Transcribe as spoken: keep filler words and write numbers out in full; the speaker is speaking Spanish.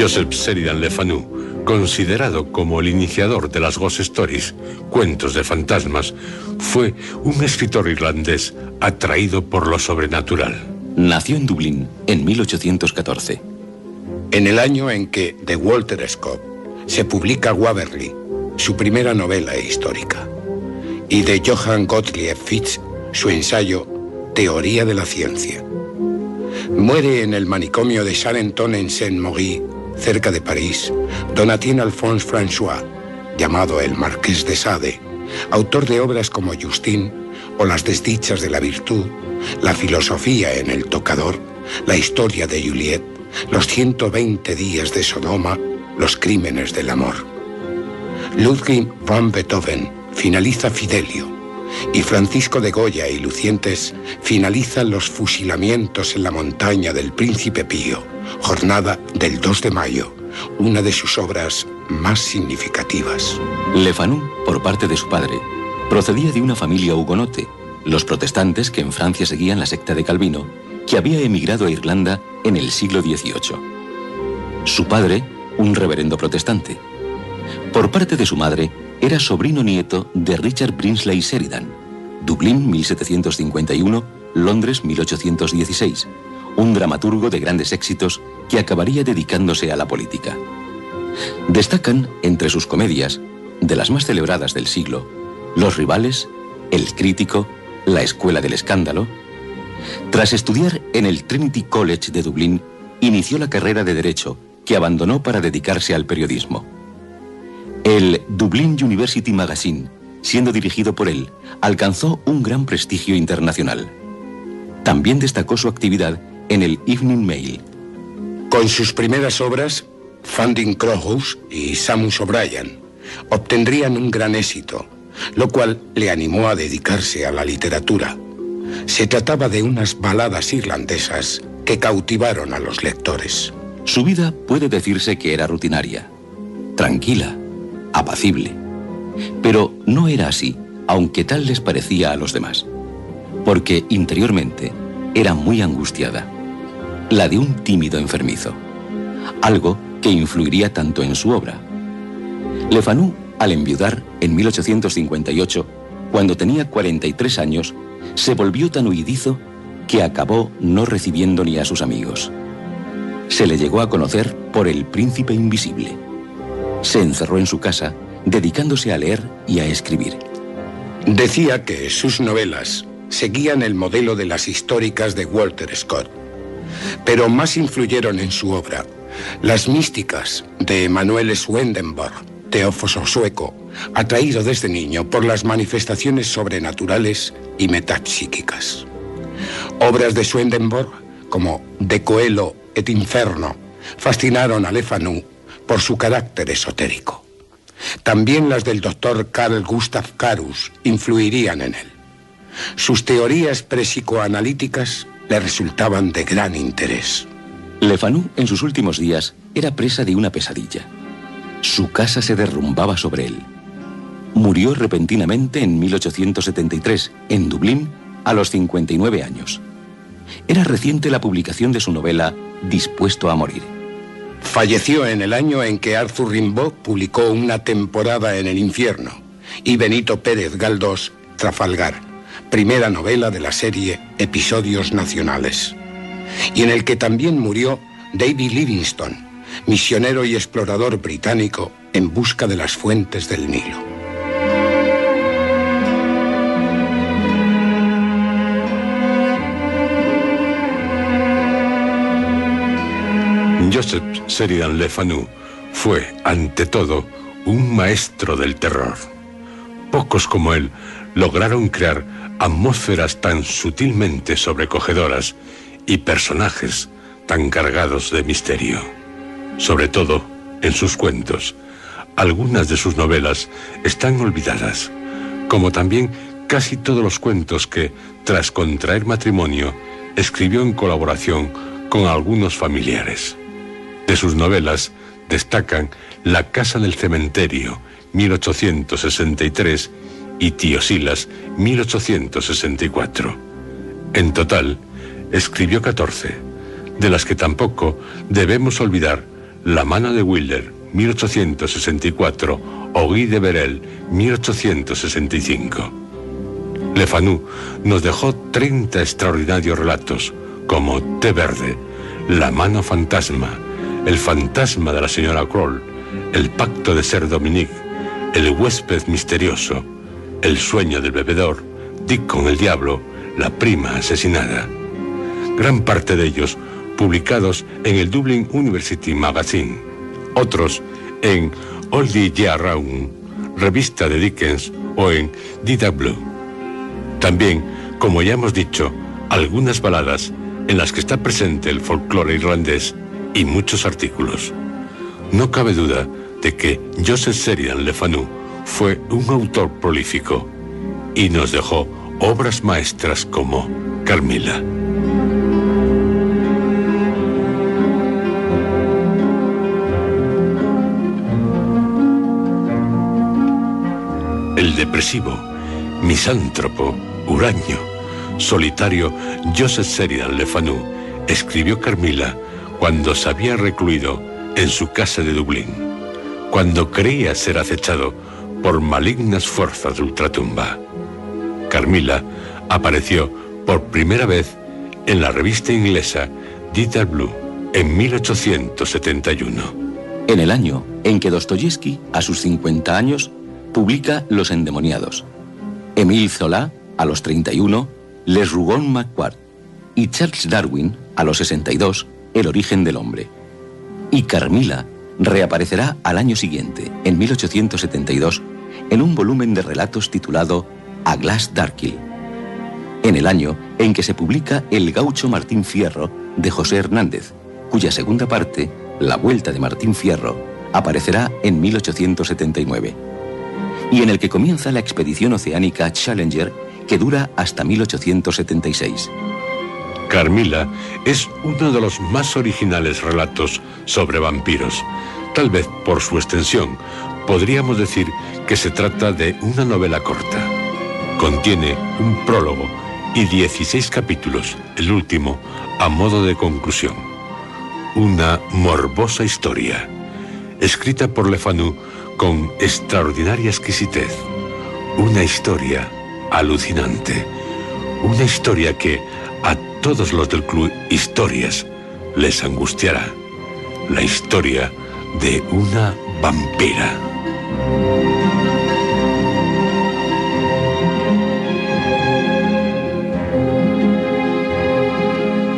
Joseph Sheridan Le Fanu, considerado como el iniciador de las Ghost Stories, cuentos de fantasmas, fue un escritor irlandés atraído por lo sobrenatural. Nació en Dublín en mil ochocientos catorce. En el año en que de Walter Scott se publica Waverly, su primera novela histórica, y de Johann Gottlieb Fichte, su ensayo Teoría de la Ciencia. Muere en el manicomio de Charenton en Saint-Maurice, cerca de París, Donatien Alphonse François, llamado el Marqués de Sade, autor de obras como Justine o Las desdichas de la virtud, La filosofía en el tocador, La historia de Juliet, Los ciento veinte días de Sodoma, Los crímenes del amor. Ludwig van Beethoven finaliza Fidelio, y Francisco de Goya y Lucientes finalizan Los fusilamientos en la montaña del Príncipe Pío, jornada del dos de mayo, una de sus obras más significativas. Le Fanu, por parte de su padre, procedía de una familia hugonote, los protestantes que en Francia seguían la secta de Calvino, que había emigrado a Irlanda en el siglo dieciocho. Su padre, un reverendo protestante. Por parte de su madre, era sobrino nieto de Richard Brinsley Sheridan, Dublín mil setecientos cincuenta y uno, Londres mil ochocientos dieciséis, un dramaturgo de grandes éxitos que acabaría dedicándose a la política. Destacan, entre sus comedias, de las más celebradas del siglo, Los rivales, El crítico, La escuela del escándalo. Tras estudiar en el Trinity College de Dublín, inició la carrera de Derecho, que abandonó para dedicarse al periodismo. El Dublin University Magazine, siendo dirigido por él, alcanzó un gran prestigio internacional. También destacó su actividad en el Evening Mail. Con sus primeras obras, Funding Crowhouse y Samus O'Brien, obtendrían un gran éxito, lo cual le animó a dedicarse a la literatura. Se trataba de unas baladas irlandesas que cautivaron a los lectores. Su vida puede decirse que era rutinaria, tranquila, apacible. Pero no era así, aunque tal les parecía a los demás, porque interiormente era muy angustiada, la de un tímido enfermizo, algo que influiría tanto en su obra. Le Fanu, al enviudar en mil ochocientos cincuenta y ocho, cuando tenía cuarenta y tres años, se volvió tan huidizo que acabó no recibiendo ni a sus amigos. Se le llegó a conocer por el Príncipe Invisible. Se encerró en su casa, dedicándose a leer y a escribir. Decía que sus novelas seguían el modelo de las históricas de Walter Scott, pero más influyeron en su obra las místicas de Emanuel Swedenborg, teósofo sueco, atraído desde niño por las manifestaciones sobrenaturales y metapsíquicas. Obras de Swedenborg, como De Coelho et Inferno, fascinaron a Le Fanu por su carácter esotérico. También las del doctor Carl Gustav Carus influirían en él. Sus teorías prepsicoanalíticas le resultaban de gran interés. Le Fanu, en sus últimos días, era presa de una pesadilla. Su casa se derrumbaba sobre él. Murió repentinamente en mil ochocientos setenta y tres, en Dublín, a los cincuenta y nueve años. Era reciente la publicación de su novela Dispuesto a morir. Falleció en el año en que Arthur Rimbaud publicó Una temporada en el infierno y Benito Pérez Galdós, Trafalgar, primera novela de la serie Episodios Nacionales, y en el que también murió David Livingstone, misionero y explorador británico en busca de las fuentes del Nilo. Joseph Sheridan Le Fanu fue, ante todo, un maestro del terror. Pocos como él lograron crear atmósferas tan sutilmente sobrecogedoras y personajes tan cargados de misterio. Sobre todo en sus cuentos. Algunas de sus novelas están olvidadas, como también casi todos los cuentos que, tras contraer matrimonio, escribió en colaboración con algunos familiares. De sus novelas destacan La casa del cementerio, mil ochocientos sesenta y tres, y Tío Silas, mil ochocientos sesenta y cuatro. En total, escribió catorce, de las que tampoco debemos olvidar La mano de Wilder, mil ochocientos sesenta y cuatro, o Guy de Berel, mil ochocientos sesenta y cinco. Le Fanu nos dejó treinta extraordinarios relatos, como Té Verde, La mano fantasma, El fantasma de la señora Kroll, El pacto de Ser Dominique, El huésped misterioso, El sueño del bebedor, Dick con el diablo, La prima asesinada. Gran parte de ellos publicados en el Dublin University Magazine, otros en Oldie Year Round, revista de Dickens, o en D W. También, como ya hemos dicho, algunas baladas en las que está presente el folclore irlandés y muchos artículos. No cabe duda de que Joseph Sheridan Le Fanu fue un autor prolífico y nos dejó obras maestras como Carmilla. El depresivo, misántropo, huraño, solitario Joseph Sheridan Le Fanu escribió Carmilla cuando se había recluido en su casa de Dublín, cuando creía ser acechado por malignas fuerzas de ultratumba. Carmilla apareció por primera vez en la revista inglesa D W en mil ochocientos setenta y uno. En el año en que Dostoyevsky, a sus cincuenta años, publica Los endemoniados, Émile Zola, a los treinta y uno, Les Rougon-Macquart, y Charles Darwin, a los sesenta y dos, El origen del hombre. Y Carmilla reaparecerá al año siguiente, en mil ochocientos setenta y dos, en un volumen de relatos titulado A Glass Darkle, en el año en que se publica El gaucho Martín Fierro de José Hernández, cuya segunda parte, La vuelta de Martín Fierro, aparecerá en mil ochocientos setenta y nueve. Y en el que comienza la expedición oceánica Challenger, que dura hasta mil ochocientos setenta y seis. Carmilla es uno de los más originales relatos sobre vampiros. Tal vez por su extensión, podríamos decir que se trata de una novela corta. Contiene un prólogo y dieciséis capítulos, el último a modo de conclusión. Una morbosa historia, escrita por Le Fanu con extraordinaria exquisitez. Una historia alucinante. Una historia que a todos los del Club Historias les angustiará. La historia de una vampira.